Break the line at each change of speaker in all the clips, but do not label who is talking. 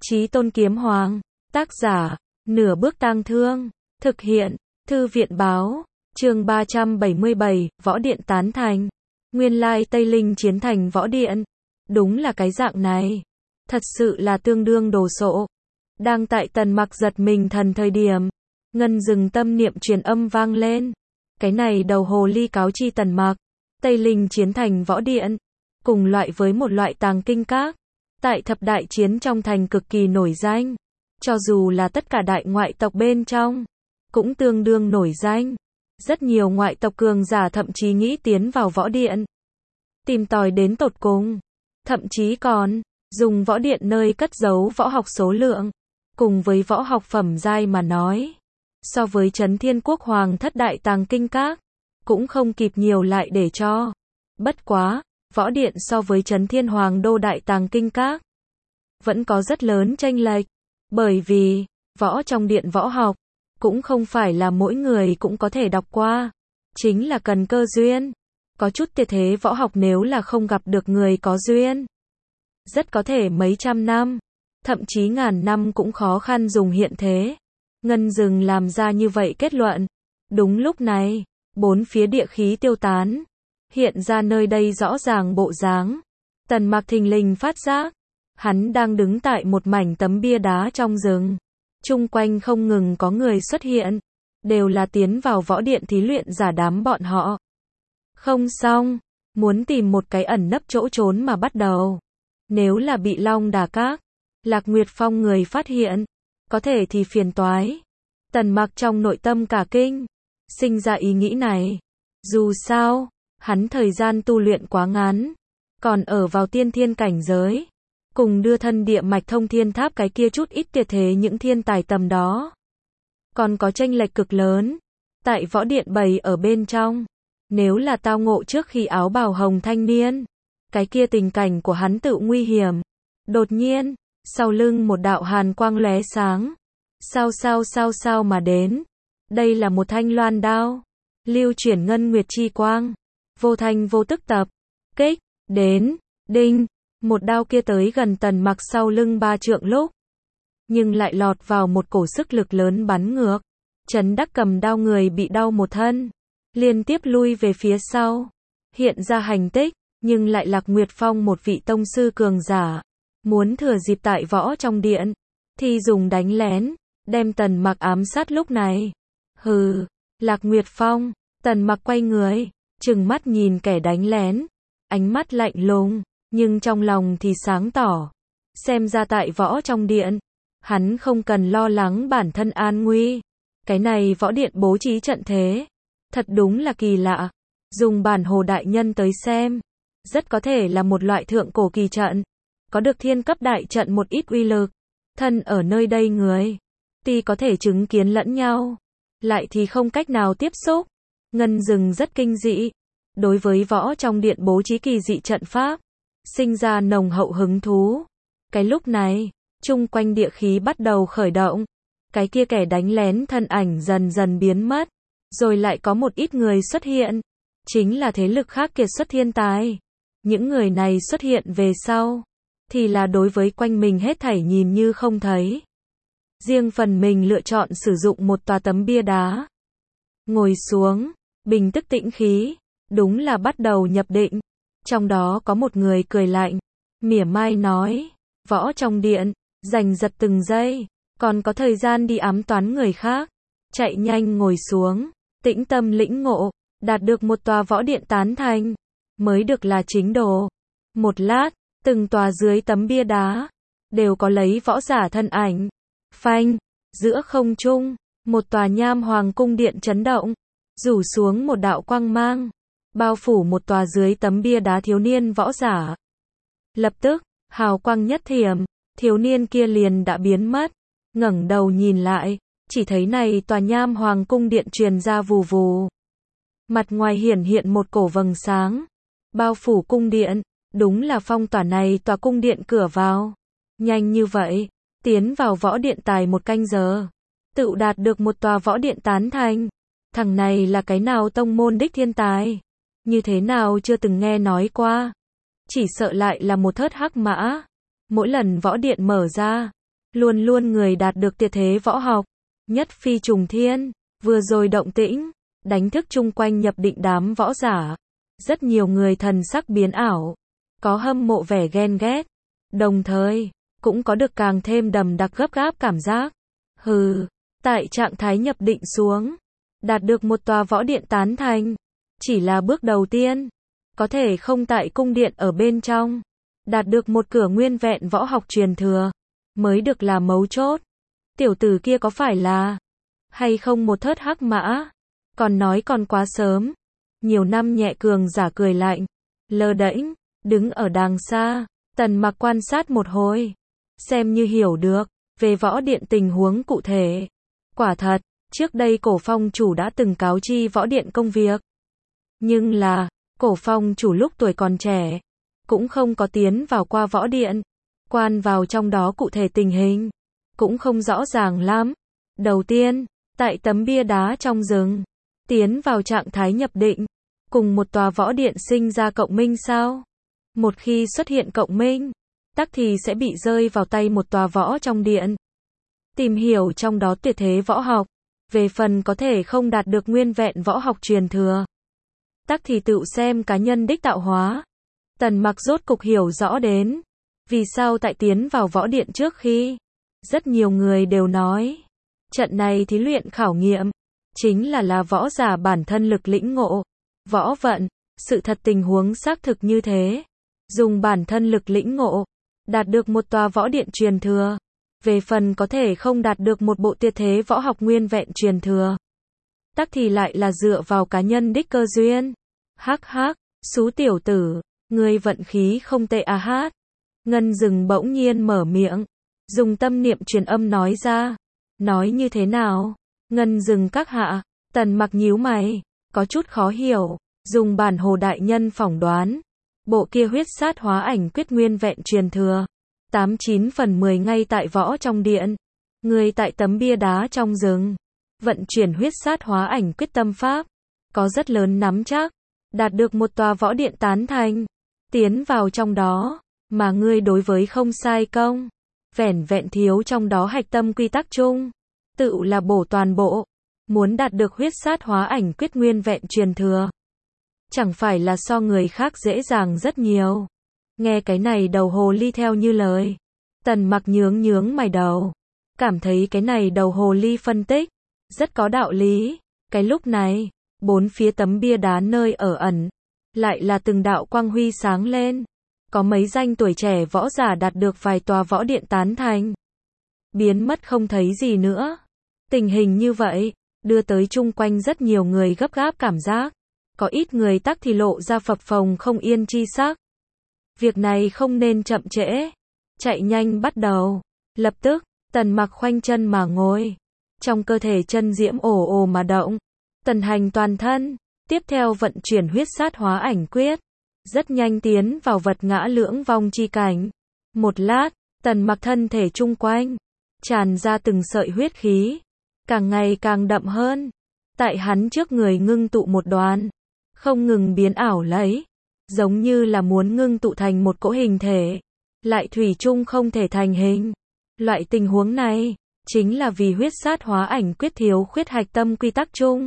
Chí Tôn Kiếm Hoàng, tác giả, Nửa Bước Tang Thương, thực hiện, Thư viện Báo, chương 377, Võ Điện tán thành. Nguyên lai Tây Linh chiến thành Võ Điện. Đúng là cái dạng này. Thật sự là tương đương đồ sộ. Đang tại Tần Mặc giật mình thần thời điểm, ngân dừng tâm niệm truyền âm vang lên. Cái này đầu hồ ly cáo chi Tần Mặc, Tây Linh chiến thành Võ Điện, cùng loại với một loại tàng kinh các, tại thập đại chiến trong thành cực kỳ nổi danh. Cho dù là tất cả đại ngoại tộc bên trong, cũng tương đương nổi danh. Rất nhiều ngoại tộc cường giả thậm chí nghĩ tiến vào Võ Điện, tìm tòi đến tột cùng. Thậm chí còn dùng Võ Điện nơi cất giấu võ học số lượng, cùng với võ học phẩm giai mà nói, so với Chấn Thiên Quốc Hoàng thất đại tàng kinh các, cũng không kịp nhiều lại để cho. Bất quá, Võ Điện so với Chấn Thiên Hoàng đô đại tàng kinh các, vẫn có rất lớn chênh lệch. Bởi vì, võ trong điện võ học, cũng không phải là mỗi người cũng có thể đọc qua. Chính là cần cơ duyên. Có chút tuyệt thế võ học nếu là không gặp được người có duyên, rất có thể mấy trăm năm, thậm chí ngàn năm cũng khó khăn dùng hiện thế. Ngân dừng làm ra như vậy kết luận. Đúng lúc này, bốn phía địa khí tiêu tán, hiện ra nơi đây rõ ràng bộ dáng. Tần Mặc thình lình phát giác, hắn đang đứng tại một mảnh tấm bia đá trong rừng. Chung quanh không ngừng có người xuất hiện, đều là tiến vào Võ Điện thí luyện giả đám bọn họ. Không xong, muốn tìm một cái ẩn nấp chỗ trốn mà bắt đầu. Nếu là bị Long Đà Các, Lạc Nguyệt Phong người phát hiện, có thể thì phiền toái. Tần Mặc trong nội tâm cả kinh, sinh ra ý nghĩ này. Dù sao, hắn thời gian tu luyện quá ngắn, còn ở vào tiên thiên cảnh giới, cùng đưa thân địa mạch thông thiên tháp cái kia chút ít tuyệt thế những thiên tài tầm đó, còn có chênh lệch cực lớn. Tại Võ Điện bày ở bên trong, nếu là tao ngộ trước khi áo bào hồng thanh niên, cái kia tình cảnh của hắn tự nguy hiểm. Đột nhiên, sau lưng một đạo hàn quang lóe sáng, sao mà đến. Đây là một thanh loan đao, lưu chuyển ngân nguyệt chi quang, vô thanh vô tức tập kích đến. Đinh, một đao kia tới gần Tần Mặc sau lưng 3 trượng lúc, nhưng lại lọt vào một cổ sức lực lớn bắn ngược. Trấn Đắc cầm đao người bị đau một thân, liên tiếp lui về phía sau, hiện ra hành tích, nhưng lại Lạc Nguyệt Phong một vị tông sư cường giả, muốn thừa dịp tại võ trong điện, thì dùng đánh lén, đem Tần Mặc ám sát lúc này. Hừ, Lạc Nguyệt Phong. Tần Mặc quay người, trừng mắt nhìn kẻ đánh lén, ánh mắt lạnh lùng, nhưng trong lòng thì sáng tỏ. Xem ra tại võ trong điện, hắn không cần lo lắng bản thân an nguy. Cái này Võ Điện bố trí trận thế, thật đúng là kỳ lạ. Dùng bản hồ đại nhân tới xem, rất có thể là một loại thượng cổ kỳ trận, có được thiên cấp đại trận một ít uy lực. Thân ở nơi đây người, tuy có thể chứng kiến lẫn nhau, lại thì không cách nào tiếp xúc. Ngân dừng rất kinh dị, đối với võ trong điện bố trí kỳ dị trận pháp, sinh ra nồng hậu hứng thú. Cái lúc này, chung quanh địa khí bắt đầu khởi động, cái kia kẻ đánh lén thân ảnh dần dần biến mất, rồi lại có một ít người xuất hiện, chính là thế lực khác kiệt xuất thiên tài. Những người này xuất hiện về sau, thì là đối với quanh mình hết thảy nhìn như không thấy. Riêng phần mình lựa chọn sử dụng một tòa tấm bia đá, ngồi xuống, bình tức tĩnh khí, đúng là bắt đầu nhập định. Trong đó có một người cười lạnh, mỉa mai nói, võ trong điện, giành giật từng giây, còn có thời gian đi ám toán người khác. Chạy nhanh ngồi xuống, tĩnh tâm lĩnh ngộ, đạt được một tòa Võ Điện tán thành, mới được là chính đồ. Một lát, từng tòa dưới tấm bia đá, đều có lấy võ giả thân ảnh. Phanh, giữa không trung, một tòa Nham Hoàng cung điện chấn động, rủ xuống một đạo quang mang, bao phủ một tòa dưới tấm bia đá thiếu niên võ giả. Lập tức, hào quang nhất thiểm, thiếu niên kia liền đã biến mất. Ngẩng đầu nhìn lại, chỉ thấy này tòa Nham Hoàng cung điện truyền ra vù vù. Mặt ngoài hiển hiện một cổ vầng sáng, bao phủ cung điện, đúng là phong tỏa này tòa cung điện cửa vào. Nhanh như vậy, tiến vào Võ Điện tài 1 canh giờ, tự đạt được một tòa Võ Điện tán thành. Thằng này là cái nào tông môn đích thiên tài? Như thế nào chưa từng nghe nói qua? Chỉ sợ lại là một thớt hắc mã. Mỗi lần Võ Điện mở ra, Luôn luôn người đạt được tuyệt thế võ học, nhất phi trùng thiên, vừa rồi động tĩnh, đánh thức chung quanh nhập định đám võ giả. Rất nhiều người thần sắc biến ảo, có hâm mộ vẻ ghen ghét, đồng thời, cũng có được càng thêm đầm đặc gấp gáp cảm giác. Hừ, tại trạng thái nhập định xuống, đạt được một tòa võ điện tán thành, chỉ là bước đầu tiên, có thể không tại cung điện ở bên trong, đạt được một cửa nguyên vẹn võ học truyền thừa, mới được là mấu chốt. Tiểu tử kia có phải là, hay không một thớt hắc mã, còn nói còn quá sớm. Nhiều năm nhẹ cường giả cười lạnh, lơ đễnh, đứng ở đàng xa, Tần Mặc quan sát một hồi, xem như hiểu được, về võ điện tình huống cụ thể. Quả thật, trước đây Cổ Phong chủ đã từng cáo chi võ điện công việc. Nhưng là, Cổ Phong chủ lúc tuổi còn trẻ, cũng không có tiến vào qua võ điện, quan vào trong đó cụ thể tình hình, cũng không rõ ràng lắm. Đầu tiên, tại tấm bia đá trong rừng, tiến vào trạng thái nhập định, cùng một tòa võ điện sinh ra cộng minh sao? Một khi xuất hiện cộng minh, tắc thì sẽ bị rơi vào tay một tòa võ trong điện. Tìm hiểu trong đó tuyệt thế võ học, về phần có thể không đạt được nguyên vẹn võ học truyền thừa, tắc thì tự xem cá nhân đích tạo hóa. Tần Mặc rốt cục hiểu rõ đến, vì sao tại tiến vào võ điện trước khi, rất nhiều người đều nói, trận này thí luyện khảo nghiệm, chính là võ giả bản thân lực lĩnh ngộ, võ vận, sự thật tình huống xác thực như thế. Dùng bản thân lực lĩnh ngộ, đạt được một tòa võ điện truyền thừa, về phần có thể không đạt được một bộ tuyệt thế võ học nguyên vẹn truyền thừa, tắc thì lại là dựa vào cá nhân đích cơ duyên. Hắc hắc, xú tiểu tử, ngươi vận khí không tệ à hát. Ngân Dừng bỗng nhiên mở miệng, dùng tâm niệm truyền âm nói ra. Nói như thế nào? Ngân Dừng các hạ, Tần Mặc nhíu mày, có chút khó hiểu, dùng bản hồ đại nhân phỏng đoán. Bộ kia huyết sát hóa ảnh quyết nguyên vẹn truyền thừa, 89 phần 10 ngay tại võ trong điện. Người tại tấm bia đá trong rừng, vận chuyển huyết sát hóa ảnh quyết tâm pháp, có rất lớn nắm chắc, đạt được một tòa võ điện tán thành, tiến vào trong đó, mà ngươi đối với không sai công, vẻn vẹn thiếu trong đó hạch tâm quy tắc chung, tự là bổ toàn bộ, muốn đạt được huyết sát hóa ảnh quyết nguyên vẹn truyền thừa. Chẳng phải là so người khác dễ dàng rất nhiều. Nghe cái này đầu hồ ly theo như lời. Tần Mặc nhướng mày đầu. Cảm thấy cái này đầu hồ ly phân tích, rất có đạo lý. Cái lúc này, bốn phía tấm bia đá nơi ở ẩn, lại là từng đạo quang huy sáng lên. Có mấy danh tuổi trẻ võ giả đạt được vài tòa võ điện tán thành. Biến mất không thấy gì nữa. Tình hình như vậy, đưa tới chung quanh rất nhiều người gấp gáp cảm giác. Có ít người tắc thì lộ ra phập phồng không yên chi sắc. Việc này không nên chậm trễ. Chạy nhanh bắt đầu. Lập tức, Tần Mặc khoanh chân mà ngồi. Trong cơ thể chân diễm ồ ồ mà động. Tần hành toàn thân. Tiếp theo vận chuyển huyết sát hóa ảnh quyết. Rất nhanh tiến vào vật ngã lưỡng vong chi cảnh. Một lát, Tần Mặc thân thể chung quanh, tràn ra từng sợi huyết khí. Càng ngày càng đậm hơn. Tại hắn trước người ngưng tụ một đoàn. Không ngừng biến ảo lấy, giống như là muốn ngưng tụ thành một cỗ hình thể, lại thủy chung không thể thành hình. Loại tình huống này, chính là vì huyết sát hóa ảnh quyết thiếu khuyết hạch tâm quy tắc chung.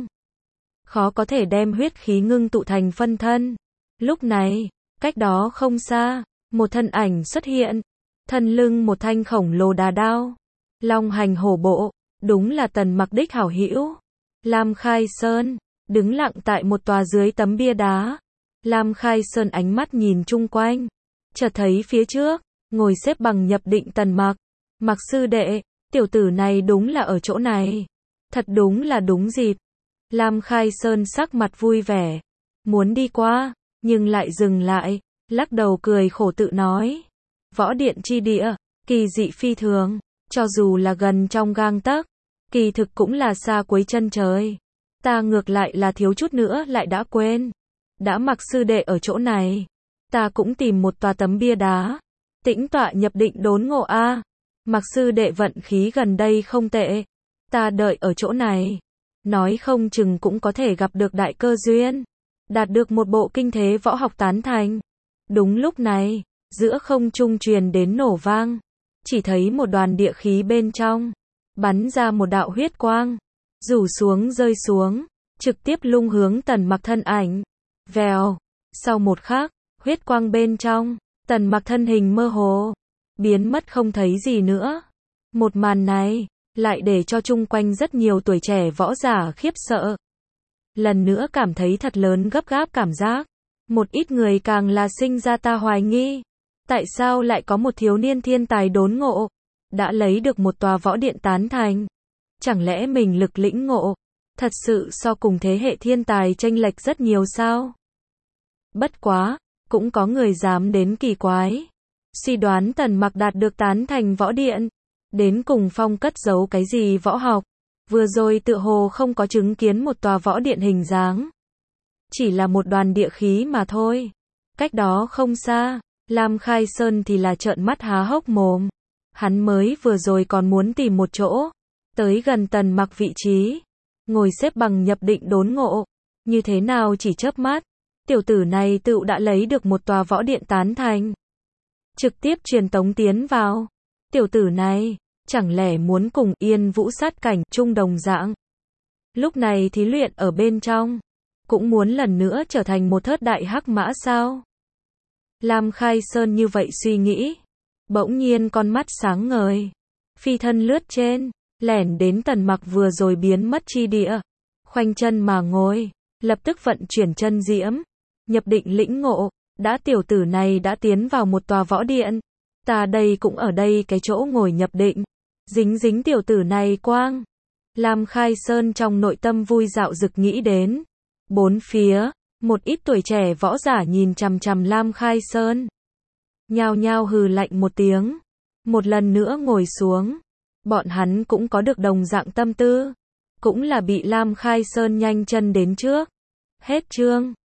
Khó có thể đem huyết khí ngưng tụ thành phân thân. Lúc này, cách đó không xa, một thân ảnh xuất hiện, thân lưng một thanh khổng lồ đà đao, long hành hổ bộ, đúng là Tần Mặc đích hảo hữu, Lam Khai Sơn. Đứng lặng tại một tòa dưới tấm bia đá. Lam Khai Sơn ánh mắt nhìn chung quanh. Chợt thấy phía trước, ngồi xếp bằng nhập định Tần Mặc. Mặc sư đệ, tiểu tử này đúng là ở chỗ này. Thật đúng là đúng dịp. Lam Khai Sơn sắc mặt vui vẻ. Muốn đi qua, nhưng lại dừng lại. Lắc đầu cười khổ tự nói. Võ điện chi địa, kỳ dị phi thường. Cho dù là gần trong gang tấc, kỳ thực cũng là xa cuối chân trời. Ta ngược lại là thiếu chút nữa lại đã quên. Đã Mặc sư đệ ở chỗ này, ta cũng tìm một tòa tấm bia đá, tĩnh tọa nhập định đốn ngộ a. Mặc sư đệ vận khí gần đây không tệ, ta đợi ở chỗ này, nói không chừng cũng có thể gặp được đại cơ duyên, đạt được một bộ kinh thế võ học tán thành. Đúng lúc này, giữa không trung truyền đến nổ vang. chỉ thấy một đoàn địa khí bên trong, bắn ra một đạo huyết quang, rủ xuống rơi xuống, trực tiếp lung hướng Tần Mặc thân ảnh. Vèo, sau một khắc, huyết quang bên trong, Tần Mặc thân hình mơ hồ, biến mất không thấy gì nữa. Một màn này, lại để cho chung quanh rất nhiều tuổi trẻ võ giả khiếp sợ. Lần nữa cảm thấy thật lớn gấp gáp cảm giác. Một ít người càng là sinh ra ta hoài nghi. Tại sao lại có một thiếu niên thiên tài đốn ngộ, đã lấy được một tòa võ điện tán thành? Chẳng lẽ mình lực lĩnh ngộ, thật sự so cùng thế hệ thiên tài chênh lệch rất nhiều sao? Bất quá, cũng có người dám đến kỳ quái. Suy đoán Tần Mặc đạt được tán thành võ điện. Đến cùng phong cất giấu cái gì võ học? Vừa rồi tựa hồ không có chứng kiến một tòa võ điện hình dáng. Chỉ là một đoàn địa khí mà thôi. Cách đó không xa, Lam Khai Sơn thì là trợn mắt há hốc mồm. Hắn mới vừa rồi còn muốn tìm một chỗ, tới gần Tần Mặc vị trí, ngồi xếp bằng nhập định đốn ngộ. Như thế nào chỉ chớp mắt, tiểu tử này tựu đã lấy được một tòa võ điện tán thành. Trực tiếp truyền tống tiến vào. Tiểu tử này, chẳng lẽ muốn cùng Yên Vũ sát cảnh chung đồng dạng? Lúc này thí luyện ở bên trong, cũng muốn lần nữa trở thành một thớt đại hắc mã sao? Lam Khai Sơn như vậy suy nghĩ. Bỗng nhiên con mắt sáng ngời. Phi thân lướt trên, lẻn đến Tần Mặc vừa rồi biến mất chi địa. Khoanh chân mà ngồi, lập tức vận chuyển chân diễm. Nhập định lĩnh ngộ, đã tiểu tử này đã tiến vào một tòa võ điện. Ta đây cũng ở đây cái chỗ ngồi nhập định. Dính dính tiểu tử này quang. Lam Khai Sơn trong nội tâm vui dạo dực nghĩ đến. Bốn phía, một ít tuổi trẻ võ giả nhìn chằm chằm Lam Khai Sơn. Nhao nhao hừ lạnh một tiếng. Một lần nữa ngồi xuống. Bọn hắn cũng có được đồng dạng tâm tư. Cũng là bị Lam Khai Sơn nhanh chân đến trước. Hết chương.